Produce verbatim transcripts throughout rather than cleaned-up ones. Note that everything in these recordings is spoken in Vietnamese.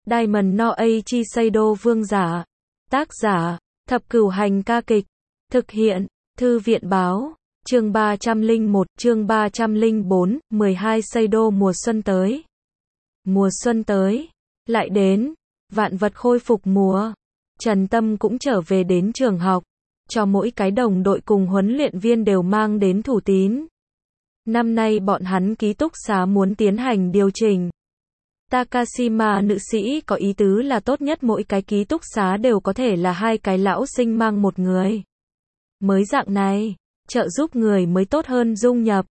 Diamond no Eiichi Seido vương giả. Tác giả, Thập Cửu Hành ca kịch. Thực hiện, Thư viện báo. Chương ba trăm lẻ một, chương ba trăm lẻ bốn, mười hai Seido mùa xuân tới. Mùa xuân tới. Lại đến. Vạn vật khôi phục mùa. Trần Tâm cũng trở về đến trường học. Cho mỗi cái đồng đội cùng huấn luyện viên đều mang đến thủ tín. Năm nay bọn hắn ký túc xá muốn tiến hành điều chỉnh. Takashima nữ sĩ có ý tứ là tốt nhất mỗi cái ký túc xá đều có thể là hai cái lão sinh mang một người. Mới dạng này, trợ giúp người mới tốt hơn dung nhập.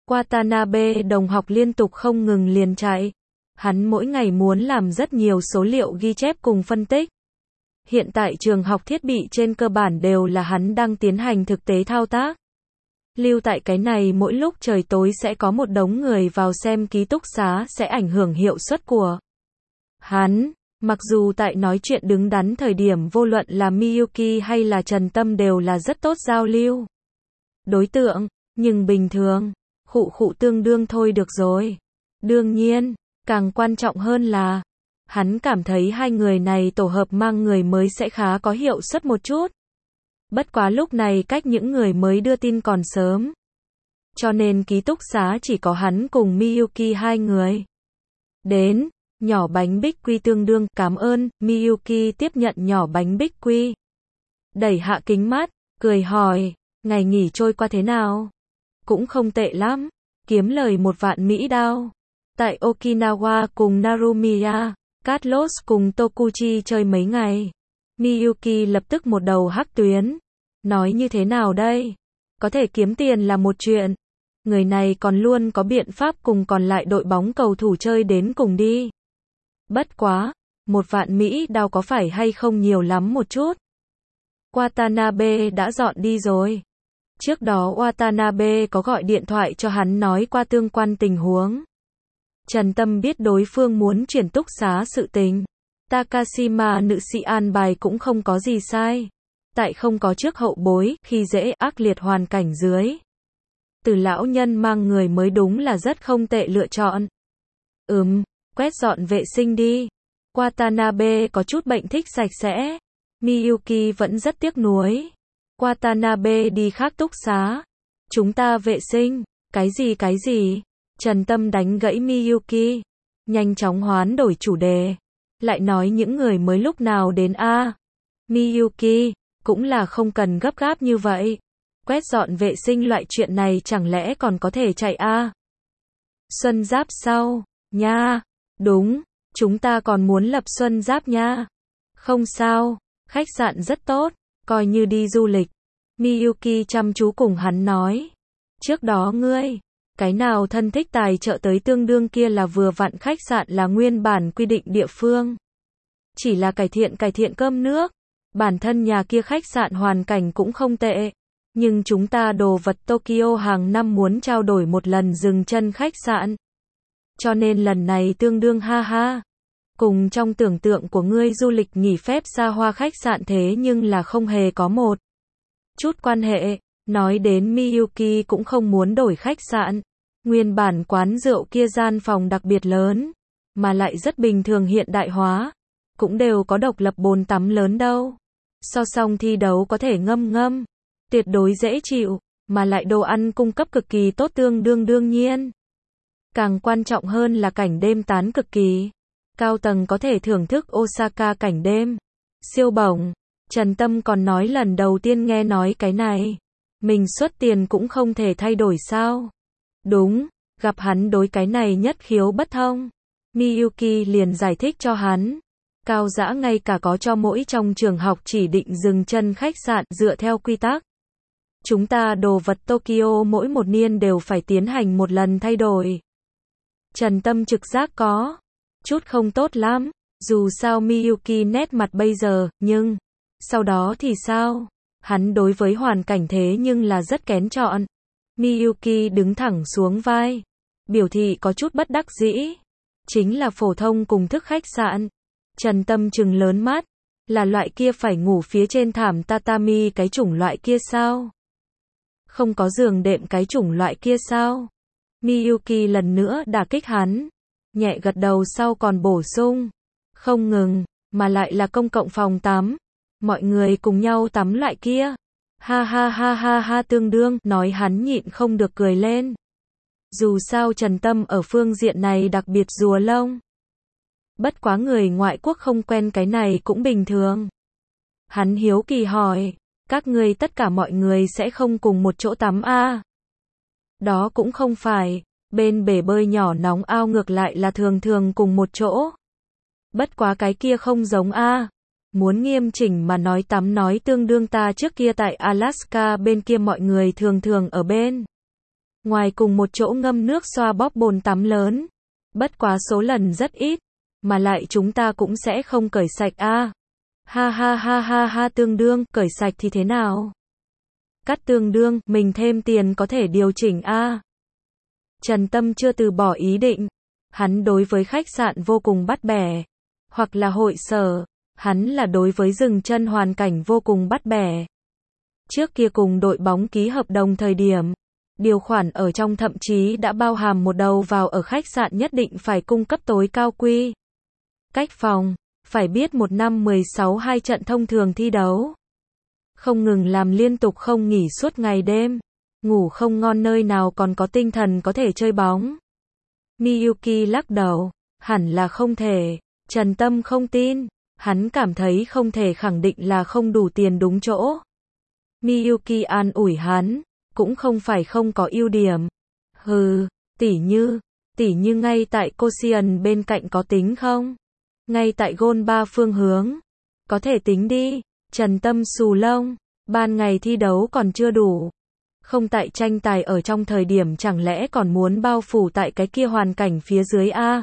Watanabe đồng học liên tục không ngừng liền chạy. Hắn mỗi ngày muốn làm rất nhiều số liệu ghi chép cùng phân tích. Hiện tại trường học thiết bị trên cơ bản đều là hắn đang tiến hành thực tế thao tác. Lưu tại cái này mỗi lúc trời tối sẽ có một đống người vào xem ký túc xá sẽ ảnh hưởng hiệu suất của hắn. Mặc dù tại nói chuyện đứng đắn thời điểm vô luận là Miyuki hay là Trần Tâm đều là rất tốt giao lưu. Đối tượng, nhưng bình thường, khụ khụ tương đương thôi được rồi. Đương nhiên, càng quan trọng hơn là, hắn cảm thấy hai người này tổ hợp mang người mới sẽ khá có hiệu suất một chút. Bất quá lúc này cách những người mới đưa tin còn sớm. Cho nên ký túc xá chỉ có hắn cùng Miyuki hai người. Đến, nhỏ bánh bích quy tương đương, cảm ơn, Miyuki tiếp nhận nhỏ bánh bích quy. Đẩy hạ kính mắt, cười hỏi, ngày nghỉ trôi qua thế nào? Cũng không tệ lắm, kiếm lời một vạn Mỹ đao. Tại Okinawa cùng Narumiya, Carlos cùng Tokuchi chơi mấy ngày. Miyuki lập tức một đầu hắc tuyến. Nói như thế nào đây? Có thể kiếm tiền là một chuyện. Người này còn luôn có biện pháp cùng còn lại đội bóng cầu thủ chơi đến cùng đi. Bất quá, một vạn Mỹ đao có phải hay không nhiều lắm một chút. Watanabe đã dọn đi rồi. Trước đó Watanabe có gọi điện thoại cho hắn nói qua tương quan tình huống. Trần Tâm biết đối phương muốn chuyển túc xá sự tình. Takashima nữ sĩ an bài cũng không có gì sai. Tại không có trước hậu bối, khi dễ ác liệt hoàn cảnh dưới. Từ lão nhân mang người mới đúng là rất không tệ lựa chọn. Ừm, quét dọn vệ sinh đi. Watanabe có chút bệnh thích sạch sẽ. Miyuki vẫn rất tiếc nuối. Watanabe đi khác túc xá. Chúng ta vệ sinh. Cái gì cái gì? Trần Tâm đánh gãy Miyuki. Nhanh chóng hoán đổi chủ đề. Lại nói những người mới lúc nào đến a? À? Miyuki, cũng là không cần gấp gáp như vậy. Quét dọn vệ sinh loại chuyện này chẳng lẽ còn có thể chạy a? À? Xuân Giáp sau, nha. Đúng, chúng ta còn muốn lập Xuân Giáp nha. Không sao, khách sạn rất tốt, coi như đi du lịch. Miyuki chăm chú cùng hắn nói. Trước đó ngươi, cái nào thân thích tài trợ tới tương đương kia là vừa vặn khách sạn là nguyên bản quy định địa phương. Chỉ là cải thiện cải thiện cơm nước. Bản thân nhà kia khách sạn hoàn cảnh cũng không tệ. Nhưng chúng ta đồ vật Tokyo hàng năm muốn trao đổi một lần dừng chân khách sạn. Cho nên lần này tương đương ha ha. Cùng trong tưởng tượng của ngươi du lịch nghỉ phép xa hoa khách sạn thế nhưng là không hề có một chút quan hệ. Nói đến Miyuki cũng không muốn đổi khách sạn. Nguyên bản quán rượu kia gian phòng đặc biệt lớn. Mà lại rất bình thường hiện đại hóa. Cũng đều có độc lập bồn tắm lớn đâu. So xong thi đấu có thể ngâm ngâm. Tuyệt đối dễ chịu. Mà lại đồ ăn cung cấp cực kỳ tốt tương đương đương nhiên. Càng quan trọng hơn là cảnh đêm tán cực kỳ. Cao tầng có thể thưởng thức Osaka cảnh đêm. Siêu bổng. Trần Tâm còn nói lần đầu tiên nghe nói cái này. Mình xuất tiền cũng không thể thay đổi sao. Đúng, gặp hắn đối cái này nhất khiếu bất thông. Miyuki liền giải thích cho hắn. Cao Dã ngay cả có cho mỗi trong trường học chỉ định dừng chân khách sạn dựa theo quy tắc. Chúng ta đồ vật Tokyo mỗi một niên đều phải tiến hành một lần thay đổi. Trần Tâm trực giác có chút không tốt lắm. Dù sao Miyuki nét mặt bây giờ, nhưng sau đó thì sao? Hắn đối với hoàn cảnh thế nhưng là rất kén chọn. Miyuki đứng thẳng xuống vai. Biểu thị có chút bất đắc dĩ. Chính là phổ thông cùng thức khách sạn. Trần Tâm trừng lớn mắt. Là loại kia phải ngủ phía trên thảm tatami cái chủng loại kia sao? Không có giường đệm cái chủng loại kia sao? Miyuki lần nữa đả kích hắn. Nhẹ gật đầu sau còn bổ sung. Không ngừng, mà lại là công cộng phòng tắm. Mọi người cùng nhau tắm loại kia. Ha ha ha ha ha tương đương, nói hắn nhịn không được cười lên. Dù sao Trần Tâm ở phương diện này đặc biệt rùa lông. Bất quá người ngoại quốc không quen cái này cũng bình thường. Hắn hiếu kỳ hỏi, các ngươi tất cả mọi người sẽ không cùng một chỗ tắm a? Đó cũng không phải, bên bể bơi nhỏ nóng ao ngược lại là thường thường cùng một chỗ. Bất quá cái kia không giống a. Muốn nghiêm chỉnh mà nói tắm nói tương đương ta trước kia tại Alaska bên kia mọi người thường thường ở bên ngoài cùng một chỗ ngâm nước xoa bóp bồn tắm lớn. Bất quá số lần rất ít, mà lại chúng ta cũng sẽ không cởi sạch a. Ha ha ha ha ha tương đương, cởi sạch thì thế nào? Cắt tương đương, mình thêm tiền có thể điều chỉnh a. Trần Tâm chưa từ bỏ ý định. Hắn đối với khách sạn vô cùng bắt bẻ. Hoặc là hội sở, hắn là đối với dừng chân hoàn cảnh vô cùng bắt bẻ. Trước kia cùng đội bóng ký hợp đồng thời điểm, điều khoản ở trong thậm chí đã bao hàm một đầu vào ở khách sạn nhất định phải cung cấp tối cao quy cách phòng, phải biết một năm mười sáu hai trận thông thường thi đấu. Không ngừng làm liên tục không nghỉ suốt ngày đêm, ngủ không ngon nơi nào còn có tinh thần có thể chơi bóng. Miyuki lắc đầu, hẳn là không thể. Trần Tâm không tin, hắn cảm thấy không thể khẳng định là không đủ tiền đúng chỗ. Miyuki an ủi hắn, cũng không phải không có ưu điểm. Hừ, tỉ như, tỉ như ngay tại Korean bên cạnh có tính không? Ngay tại Gôn ba phương hướng, có thể tính đi. Trần Tâm xù lông, ban ngày thi đấu còn chưa đủ. Không tại tranh tài ở trong thời điểm chẳng lẽ còn muốn bao phủ tại cái kia hoàn cảnh phía dưới a?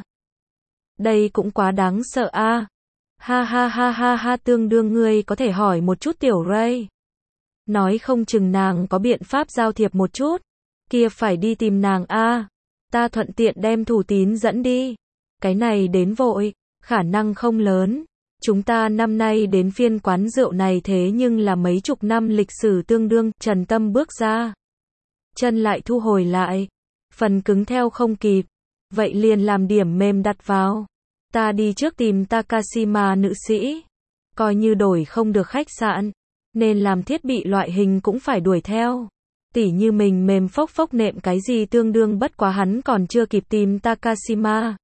Đây cũng quá đáng sợ a. Ha ha ha ha ha tương đương ngươi có thể hỏi một chút tiểu Ray. Nói không chừng nàng có biện pháp giao thiệp một chút. Kia phải đi tìm nàng a. Ta thuận tiện đem Thủ Tín dẫn đi. Cái này đến vội, khả năng không lớn. Chúng ta năm nay đến phiên quán rượu này thế nhưng là mấy chục năm lịch sử tương đương. Trần Tâm bước ra, chân lại thu hồi lại. Phần cứng theo không kịp. Vậy liền làm điểm mềm đặt vào. Ta đi trước tìm Takashima nữ sĩ. Coi như đổi không được khách sạn, nên làm thiết bị loại hình cũng phải đuổi theo. Tỉ như mình mềm phốc phốc nệm cái gì tương đương bất quá hắn còn chưa kịp tìm Takashima.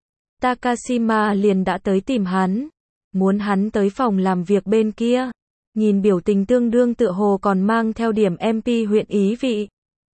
Takashima liền đã tới tìm hắn. Muốn hắn tới phòng làm việc bên kia. Nhìn biểu tình tương đương tựa hồ còn mang theo điểm em pê huyện ý vị.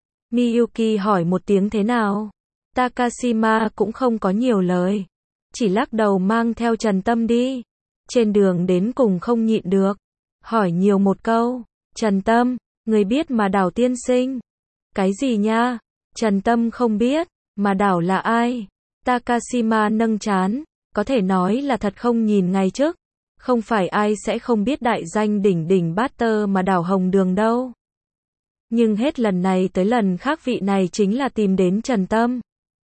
Miyuki hỏi một tiếng thế nào? Takashima cũng không có nhiều lời. Chỉ lắc đầu mang theo Trần Tâm đi. Trên đường đến cùng không nhịn được. Hỏi nhiều một câu. Trần Tâm, người biết mà Đảo tiên sinh? Cái gì nha? Trần Tâm không biết. Mà Đảo là ai? Takashima nâng trán. Có thể nói là thật không nhìn ngày trước. Không phải ai sẽ không biết đại danh đỉnh đỉnh bát tơ mà Đảo Hồng Đường đâu. Nhưng hết lần này tới lần khác vị này chính là tìm đến Trần Tâm.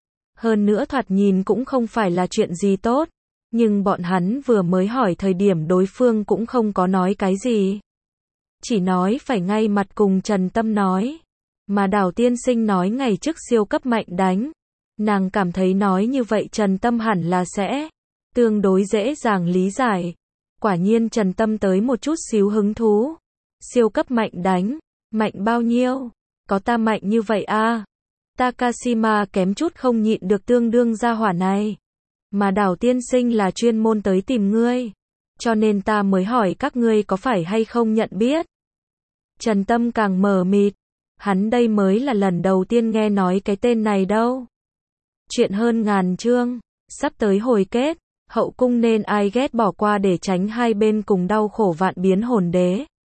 Hơn nữa thoạt nhìn cũng không phải là chuyện gì tốt. Nhưng bọn hắn vừa mới hỏi thời điểm đối phương cũng không có nói cái gì. Chỉ nói phải ngay mặt cùng Trần Tâm nói. Mà Đảo tiên sinh nói ngày trước siêu cấp mạnh đánh. Nàng cảm thấy nói như vậy Trần Tâm hẳn là sẽ tương đối dễ dàng lý giải. Quả nhiên Trần Tâm tới một chút xíu hứng thú. Siêu cấp mạnh đánh. Mạnh bao nhiêu? Có ta mạnh như vậy a? Takashima kém chút không nhịn được tương đương gia hỏa này. Mà Đảo tiên sinh là chuyên môn tới tìm ngươi. Cho nên ta mới hỏi các ngươi có phải hay không nhận biết. Trần Tâm càng mờ mịt. Hắn đây mới là lần đầu tiên nghe nói cái tên này đâu. Chuyện hơn ngàn chương. Sắp tới hồi kết. Hậu cung nên ai ghét bỏ qua để tránh hai bên cùng đau khổ vạn biến hồn đế.